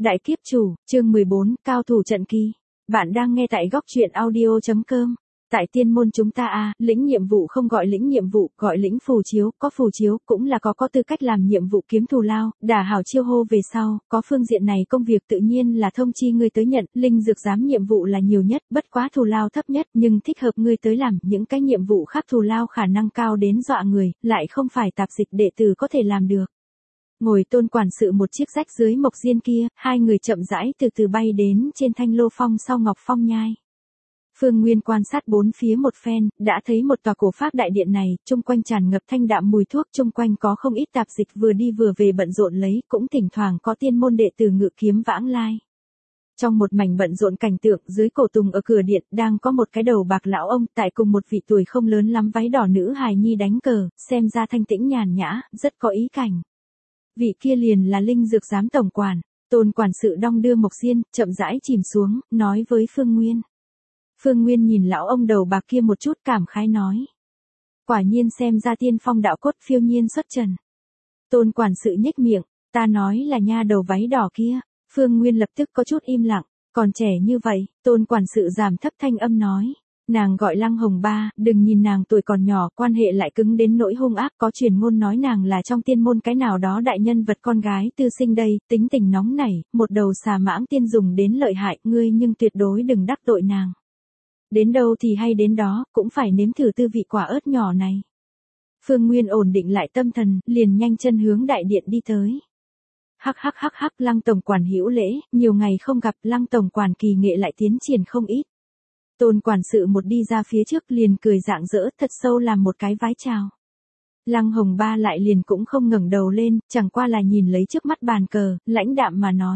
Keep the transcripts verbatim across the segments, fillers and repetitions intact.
Đại kiếp chủ, chương mười bốn, cao thủ trận kỳ. Bạn đang nghe tại góc truyện audio chấm com. Tại tiên môn chúng ta a, lĩnh nhiệm vụ không gọi lĩnh nhiệm vụ, gọi lĩnh phù chiếu, có phù chiếu cũng là có có tư cách làm nhiệm vụ kiếm thù lao, đả hảo chiêu hô về sau, có phương diện này công việc tự nhiên là thông chi ngươi tới nhận, linh dược giám nhiệm vụ là nhiều nhất, bất quá thù lao thấp nhất, nhưng thích hợp ngươi tới làm, những cái nhiệm vụ khác thù lao khả năng cao đến dọa người, lại không phải tạp dịch đệ tử có thể làm được. Ngồi Tôn quản sự một chiếc rách dưới mộc diên kia, hai người chậm rãi từ từ bay đến trên thanh lô phong sau ngọc phong nhai. Phương Nguyên quan sát bốn phía một phen, đã thấy một tòa cổ pháp đại điện này, chung quanh tràn ngập thanh đạm mùi thuốc, chung quanh có không ít tạp dịch vừa đi vừa về bận rộn lấy, cũng thỉnh thoảng có tiên môn đệ tử ngự kiếm vãng lai. Trong một mảnh bận rộn cảnh tượng, dưới cổ tùng ở cửa điện, đang có một cái đầu bạc lão ông, tại cùng một vị tuổi không lớn lắm váy đỏ nữ hài nhi đánh cờ, xem ra thanh tĩnh nhàn nhã, rất có ý cảnh. Vị kia liền là linh dược giám tổng quản. Tôn quản sự đong đưa mộc diên, chậm rãi chìm xuống, nói với Phương Nguyên. Phương Nguyên nhìn lão ông đầu bạc kia một chút cảm khái nói. Quả nhiên xem ra tiên phong đạo cốt phiêu nhiên xuất trần. Tôn quản sự nhếch miệng, ta nói là nha đầu váy đỏ kia. Phương Nguyên lập tức có chút im lặng, còn trẻ như vậy, tôn quản sự giảm thấp thanh âm nói. Nàng gọi Lăng Hồng Ba, đừng nhìn nàng tuổi còn nhỏ, quan hệ lại cứng đến nỗi hung ác, có truyền ngôn nói nàng là trong tiên môn cái nào đó đại nhân vật con gái tư sinh đây, tính tình nóng nảy, một đầu xà mãng tiên dùng đến lợi hại, ngươi nhưng tuyệt đối đừng đắc tội nàng. Đến đâu thì hay đến đó, cũng phải nếm thử tư vị quả ớt nhỏ này. Phương Nguyên ổn định lại tâm thần, liền nhanh chân hướng đại điện đi tới. Hắc hắc hắc hắc, Lăng tổng quản hữu lễ, nhiều ngày không gặp, Lăng tổng quản kỳ nghệ lại tiến triển không ít. Tôn quản sự một đi ra phía trước liền cười rạng rỡ thật sâu làm một cái vái chào. Lăng Hồng Ba lại liền cũng không ngẩng đầu lên, chẳng qua là nhìn lấy trước mắt bàn cờ, lãnh đạm mà nói.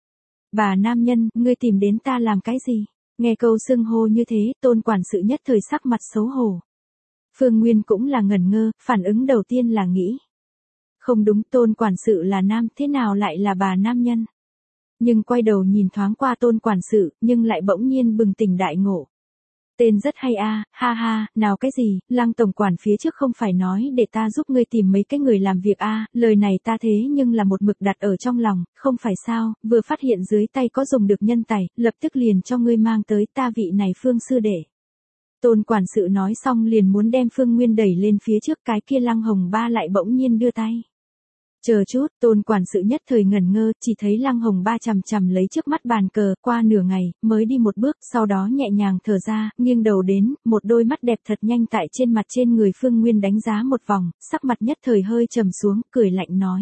Bà nam nhân, ngươi tìm đến ta làm cái gì? Nghe câu xưng hô như thế, tôn quản sự nhất thời sắc mặt xấu hổ. Phương Nguyên cũng là ngẩn ngơ, phản ứng đầu tiên là nghĩ. Không đúng, tôn quản sự là nam, thế nào lại là bà nam nhân? Nhưng quay đầu nhìn thoáng qua tôn quản sự, nhưng lại bỗng nhiên bừng tỉnh đại ngộ. Tên rất hay a, à, ha ha, nào cái gì, Lăng tổng quản phía trước không phải nói để ta giúp ngươi tìm mấy cái người làm việc a, à, lời này ta thế nhưng là một mực đặt ở trong lòng, không phải sao, vừa phát hiện dưới tay có dùng được nhân tài, lập tức liền cho ngươi mang tới ta vị này Phương sư đệ. Tôn quản sự nói xong liền muốn đem Phương Nguyên đẩy lên phía trước, cái kia Lăng Hồng Ba lại bỗng nhiên đưa tay. Chờ chút, tôn quản sự nhất thời ngẩn ngơ, chỉ thấy Lăng Hồng Ba chằm chằm lấy trước mắt bàn cờ, qua nửa ngày, mới đi một bước, sau đó nhẹ nhàng thở ra, nghiêng đầu đến, một đôi mắt đẹp thật nhanh tại trên mặt trên người Phương Nguyên đánh giá một vòng, sắc mặt nhất thời hơi trầm xuống, cười lạnh nói.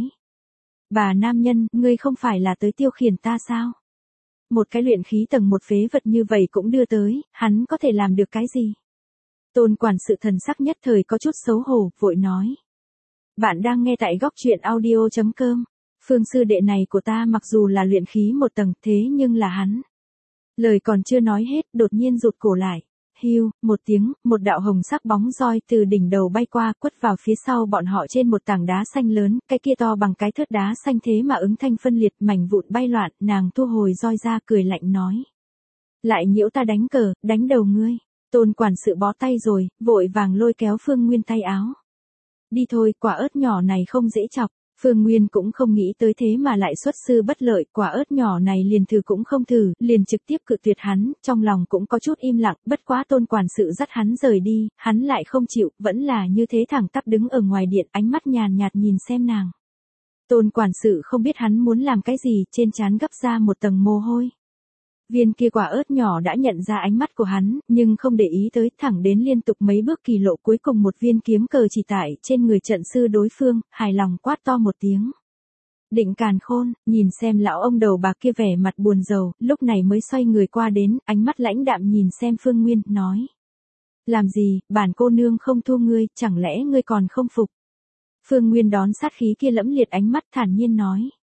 Bà nam nhân, ngươi không phải là tới tiêu khiển ta sao? Một cái luyện khí tầng một phế vật như vậy cũng đưa tới, hắn có thể làm được cái gì? Tôn quản sự thần sắc nhất thời có chút xấu hổ, vội nói. Bạn đang nghe tại góc truyện audio chấm com. Phương sư đệ này của ta mặc dù là luyện khí một tầng, thế nhưng là hắn. Lời còn chưa nói hết, đột nhiên rụt cổ lại. Hiu, một tiếng, một đạo hồng sắc bóng roi từ đỉnh đầu bay qua, quất vào phía sau bọn họ trên một tảng đá xanh lớn, cái kia to bằng cái thớt đá xanh thế mà ứng thanh phân liệt, mảnh vụn bay loạn, nàng thu hồi roi ra cười lạnh nói. Lại nhiễu ta đánh cờ, đánh đầu ngươi. Tôn quản sự bó tay rồi, vội vàng lôi kéo Phương Nguyên tay áo. Đi thôi, quả ớt nhỏ này không dễ chọc. Phương Nguyên cũng không nghĩ tới thế mà lại xuất sư bất lợi, quả ớt nhỏ này liền thử cũng không thử, liền trực tiếp cự tuyệt hắn, trong lòng cũng có chút im lặng, bất quá tôn quản sự dắt hắn rời đi, hắn lại không chịu, vẫn là như thế thẳng tắp đứng ở ngoài điện, ánh mắt nhàn nhạt nhìn xem nàng. Tôn quản sự không biết hắn muốn làm cái gì, trên trán gấp ra một tầng mồ hôi. Viên kia quả ớt nhỏ đã nhận ra ánh mắt của hắn, nhưng không để ý tới, thẳng đến liên tục mấy bước kỳ lộ, cuối cùng một viên kiếm cờ chỉ tại trên người trận sư đối phương, hài lòng quát to một tiếng. Định càn khôn, nhìn xem lão ông đầu bạc kia vẻ mặt buồn rầu, lúc này mới xoay người qua đến, ánh mắt lãnh đạm nhìn xem Phương Nguyên, nói. Làm gì, bản cô nương không thu ngươi, chẳng lẽ ngươi còn không phục? Phương Nguyên đón sát khí kia lẫm liệt ánh mắt thản nhiên nói.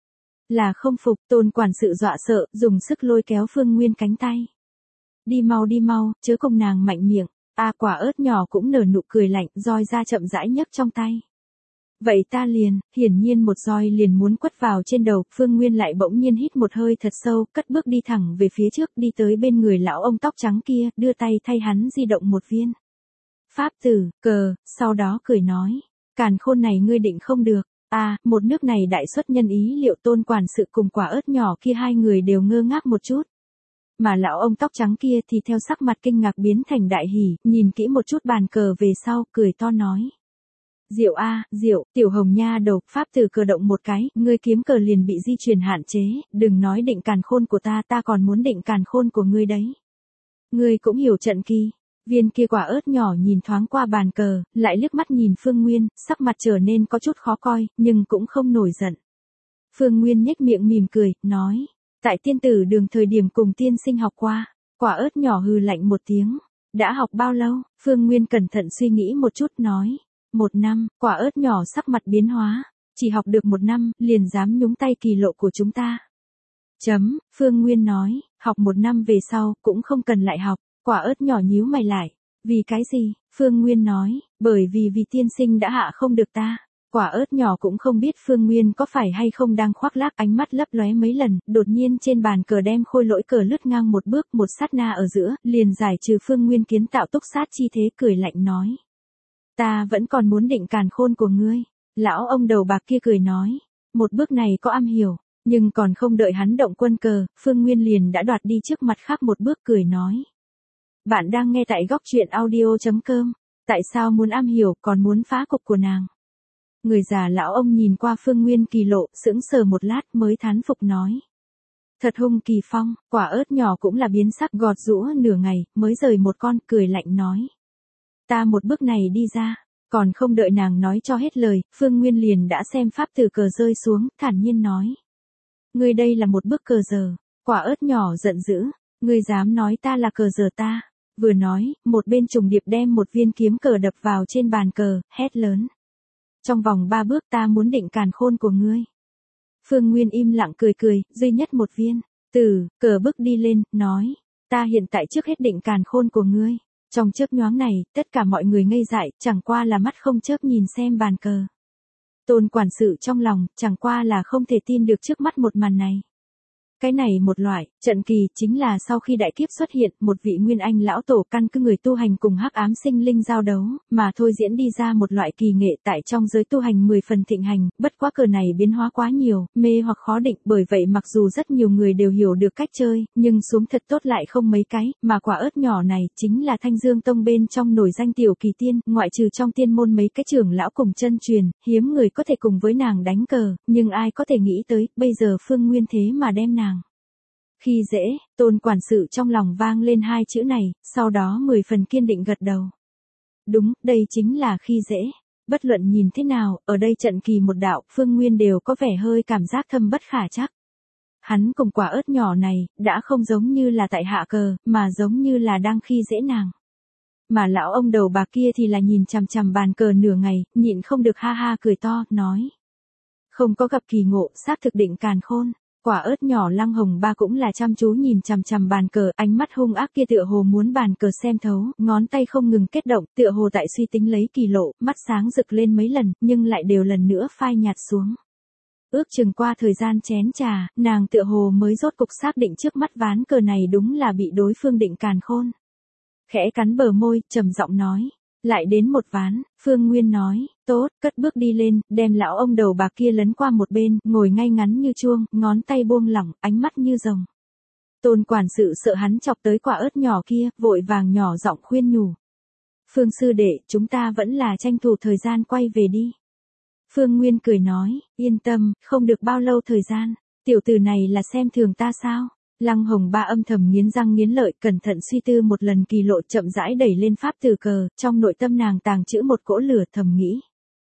Là không phục, tôn quản sự dọa sợ, dùng sức lôi kéo Phương Nguyên cánh tay. Đi mau đi mau, chớ cùng nàng mạnh miệng, a à, quả ớt nhỏ cũng nở nụ cười lạnh, roi ra chậm rãi nhấc trong tay. Vậy ta liền, hiển nhiên một roi liền muốn quất vào trên đầu, Phương Nguyên lại bỗng nhiên hít một hơi thật sâu, cất bước đi thẳng về phía trước, đi tới bên người lão ông tóc trắng kia, đưa tay thay hắn di động một viên. Pháp tử, cờ, sau đó cười nói, càn khôn này ngươi định không được. À, một nước này đại xuất nhân ý, liệu Tôn quản sự cùng quả ớt nhỏ kia hai người đều ngơ ngác một chút. Mà lão ông tóc trắng kia thì theo sắc mặt kinh ngạc biến thành đại hỉ, nhìn kỹ một chút bàn cờ về sau, cười to nói. Diệu a, diệu, tiểu hồng nha đầu, pháp từ cờ động một cái, ngươi kiếm cờ liền bị di chuyển hạn chế, đừng nói định càn khôn của ta, ta còn muốn định càn khôn của ngươi đấy. Ngươi cũng hiểu trận kỳ. Viên kia quả ớt nhỏ nhìn thoáng qua bàn cờ, lại liếc mắt nhìn Phương Nguyên, sắc mặt trở nên có chút khó coi, nhưng cũng không nổi giận. Phương Nguyên nhếch miệng mỉm cười, nói, tại tiên tử đường thời điểm cùng tiên sinh học qua. Quả ớt nhỏ hừ lạnh một tiếng. Đã học bao lâu? Phương Nguyên cẩn thận suy nghĩ một chút nói. Một năm, quả ớt nhỏ sắc mặt biến hóa. Chỉ học được một năm, liền dám nhúng tay kỳ lộ của chúng ta. Chấm, Phương Nguyên nói, học một năm về sau, cũng không cần lại học. Quả ớt nhỏ nhíu mày lại. Vì cái gì? Phương Nguyên nói, bởi vì vì tiên sinh đã hạ không được ta. Quả ớt nhỏ cũng không biết Phương Nguyên có phải hay không đang khoác lác, ánh mắt lấp lóe mấy lần, đột nhiên trên bàn cờ đem khôi lỗi cờ lướt ngang một bước, một sát na ở giữa, liền giải trừ Phương Nguyên kiến tạo túc sát chi thế, cười lạnh nói. Ta vẫn còn muốn định càn khôn của ngươi. Lão ông đầu bạc kia cười nói, một bước này có am hiểu, nhưng còn không đợi hắn động quân cờ, Phương Nguyên liền đã đoạt đi trước mặt khác một bước, cười nói. Bạn đang nghe tại góc truyện audio chấm com. Tại sao muốn am hiểu còn muốn phá cục của nàng? Người già lão ông nhìn qua Phương Nguyên kỳ lộ, sững sờ một lát mới thán phục nói. Thật hung kỳ phong, quả ớt nhỏ cũng là biến sắc, gọt giũa nửa ngày, mới rời một con, cười lạnh nói. Ta một bước này đi ra, còn không đợi nàng nói cho hết lời, Phương Nguyên liền đã xem pháp từ cờ rơi xuống, thản nhiên nói. Ngươi đây là một bước cờ giờ, quả ớt nhỏ giận dữ, ngươi dám nói ta là cờ giờ ta. Vừa nói, một bên trùng điệp đem một viên kiếm cờ đập vào trên bàn cờ, hét lớn. Trong vòng ba bước ta muốn định càn khôn của ngươi. Phương Nguyên im lặng cười cười, duy nhất một viên. Từ, cờ bước đi lên, nói. Ta hiện tại trước hết định càn khôn của ngươi. Trong chớp nhoáng này, tất cả mọi người ngây dại, chẳng qua là mắt không chớp nhìn xem bàn cờ. Tôn quản sự trong lòng, chẳng qua là không thể tin được trước mắt một màn này. Cái này một loại, trận kỳ chính là sau khi đại kiếp xuất hiện, một vị nguyên anh lão tổ căn cứ người tu hành cùng hắc ám sinh linh giao đấu, mà thôi diễn đi ra một loại kỳ nghệ tại trong giới tu hành mười phần thịnh hành, bất quá cờ này biến hóa quá nhiều, mê hoặc khó định, bởi vậy mặc dù rất nhiều người đều hiểu được cách chơi, nhưng xuống thật tốt lại không mấy cái, mà quả ớt nhỏ này chính là Thanh Dương Tông bên trong nổi danh tiểu kỳ tiên, ngoại trừ trong tiên môn mấy cái trưởng lão cùng chân truyền, hiếm người có thể cùng với nàng đánh cờ, nhưng ai có thể nghĩ tới, bây giờ Phương Nguyên thế mà đem nàng. Khi dễ, Tôn quản sự trong lòng vang lên hai chữ này, sau đó mười phần kiên định gật đầu. Đúng, đây chính là khi dễ. Bất luận nhìn thế nào, ở đây trận kỳ một đạo, Phương Nguyên đều có vẻ hơi cảm giác thâm bất khả trắc. Hắn cùng quả ớt nhỏ này, đã không giống như là tại hạ cờ, mà giống như là đang khi dễ nàng. Mà lão ông đầu bạc kia thì là nhìn chằm chằm bàn cờ nửa ngày, nhịn không được ha ha cười to, nói. Không có gặp kỳ ngộ, xác thực định càn khôn. Quả ớt nhỏ Lăng Hồng Ba cũng là chăm chú nhìn chằm chằm bàn cờ, ánh mắt hung ác kia tựa hồ muốn bàn cờ xem thấu, ngón tay không ngừng kết động, tựa hồ tại suy tính lấy kỳ lộ, mắt sáng rực lên mấy lần, nhưng lại đều lần nữa phai nhạt xuống. Ước chừng qua thời gian chén trà, nàng tựa hồ mới rốt cục xác định trước mắt ván cờ này đúng là bị đối phương định càn khôn. Khẽ cắn bờ môi, trầm giọng nói. Lại đến một ván, Phương Nguyên nói, tốt, cất bước đi lên, đem lão ông đầu bạc kia lấn qua một bên, ngồi ngay ngắn như chuông, ngón tay buông lỏng, ánh mắt như rồng. Tôn quản sự sợ hắn chọc tới quả ớt nhỏ kia, vội vàng nhỏ giọng khuyên nhủ. Phương sư đệ, chúng ta vẫn là tranh thủ thời gian quay về đi. Phương Nguyên cười nói, yên tâm, không được bao lâu thời gian, tiểu tử này là xem thường ta sao? Lăng Hồng Ba âm thầm nghiến răng nghiến lợi, cẩn thận suy tư một lần kỳ lộ, chậm rãi đẩy lên pháp từ cờ, trong nội tâm nàng tàng trữ một cỗ lửa, thầm nghĩ.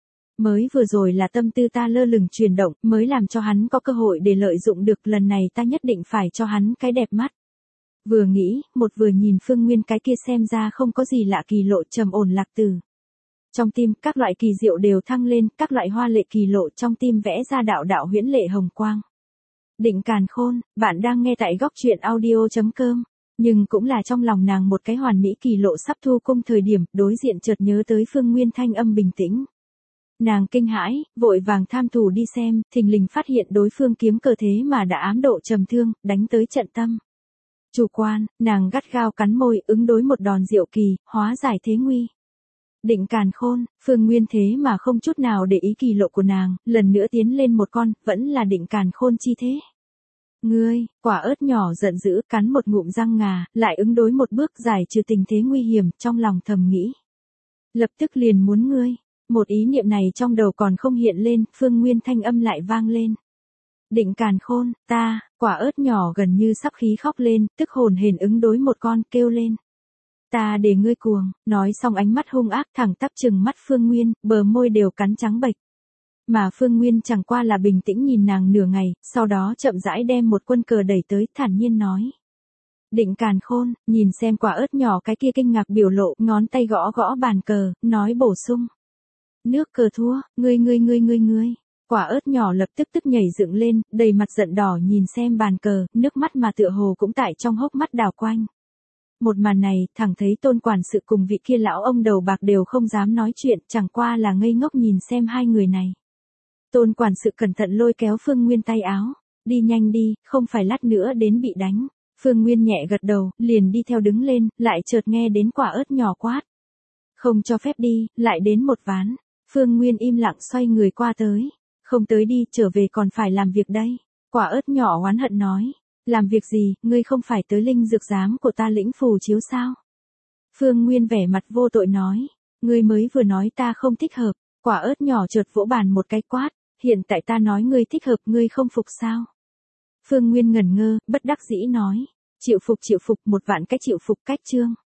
Mới vừa rồi là tâm tư ta lơ lửng chuyển động, mới làm cho hắn có cơ hội để lợi dụng được, lần này ta nhất định phải cho hắn cái đẹp mắt. Vừa nghĩ, một vừa nhìn Phương Nguyên cái kia xem ra không có gì lạ kỳ lộ, trầm ổn lạc từ. Trong tim, các loại kỳ diệu đều thăng lên, các loại hoa lệ kỳ lộ trong tim vẽ ra đạo đạo huyễn lệ hồng quang. Định càn khôn, bạn đang nghe tại góc truyện audio chấm com. Nhưng cũng là trong lòng nàng một cái hoàn mỹ kỳ lộ sắp thu cung thời điểm, đối diện chợt nhớ tới Phương Nguyên thanh âm bình tĩnh. Nàng kinh hãi, vội vàng tham thủ đi xem, thình lình phát hiện đối phương kiếm cờ thế mà đã ám độ trầm thương, đánh tới trận tâm. Chủ quan, nàng gắt gao cắn môi, ứng đối một đòn diệu kỳ, hóa giải thế nguy. Định Càn Khôn, Phương Nguyên thế mà không chút nào để ý kỳ lộ của nàng, lần nữa tiến lên một con, vẫn là Định Càn Khôn chi thế. Ngươi, quả ớt nhỏ giận dữ, cắn một ngụm răng ngà, lại ứng đối một bước giải trừ tình thế nguy hiểm, trong lòng thầm nghĩ. Lập tức liền muốn ngươi, một ý niệm này trong đầu còn không hiện lên, Phương Nguyên thanh âm lại vang lên. Định Càn Khôn, ta, quả ớt nhỏ gần như sắp khí khóc lên, tức hồn hển ứng đối một con, kêu lên. Ta để ngươi cuồng, nói xong ánh mắt hung ác thẳng tắp trừng mắt Phương Nguyên, bờ môi đều cắn trắng bệch. Mà Phương Nguyên chẳng qua là bình tĩnh nhìn nàng nửa ngày, sau đó chậm rãi đem một quân cờ đẩy tới, thản nhiên nói. Định Càn Khôn, nhìn xem quả ớt nhỏ cái kia kinh ngạc biểu lộ, ngón tay gõ gõ bàn cờ, nói bổ sung. Nước cờ thua, ngươi ngươi ngươi ngươi ngươi. Quả ớt nhỏ lập tức tức nhảy dựng lên, đầy mặt giận đỏ nhìn xem bàn cờ, nước mắt mà tựa hồ cũng tại trong hốc mắt đảo quanh. Một màn này, thẳng thấy Tôn quản sự cùng vị kia lão ông đầu bạc đều không dám nói chuyện, chẳng qua là ngây ngốc nhìn xem hai người này. Tôn quản sự cẩn thận lôi kéo Phương Nguyên tay áo, đi nhanh đi, không phải lát nữa đến bị đánh. Phương Nguyên nhẹ gật đầu, liền đi theo đứng lên, lại chợt nghe đến quả ớt nhỏ quát. Không cho phép đi, lại đến một ván. Phương Nguyên im lặng xoay người qua tới. Không tới đi, trở về còn phải làm việc đây. Quả ớt nhỏ oán hận nói. Làm việc gì, ngươi không phải tới linh dược giám của ta lĩnh phù chiếu sao? Phương Nguyên vẻ mặt vô tội nói. Ngươi mới vừa nói ta không thích hợp. Quả ớt nhỏ chợt vỗ bàn một cái quát. Hiện tại ta nói ngươi thích hợp, ngươi không phục sao? Phương Nguyên ngẩn ngơ, bất đắc dĩ nói. Chịu phục chịu phục, một vạn cách chịu phục cách chương.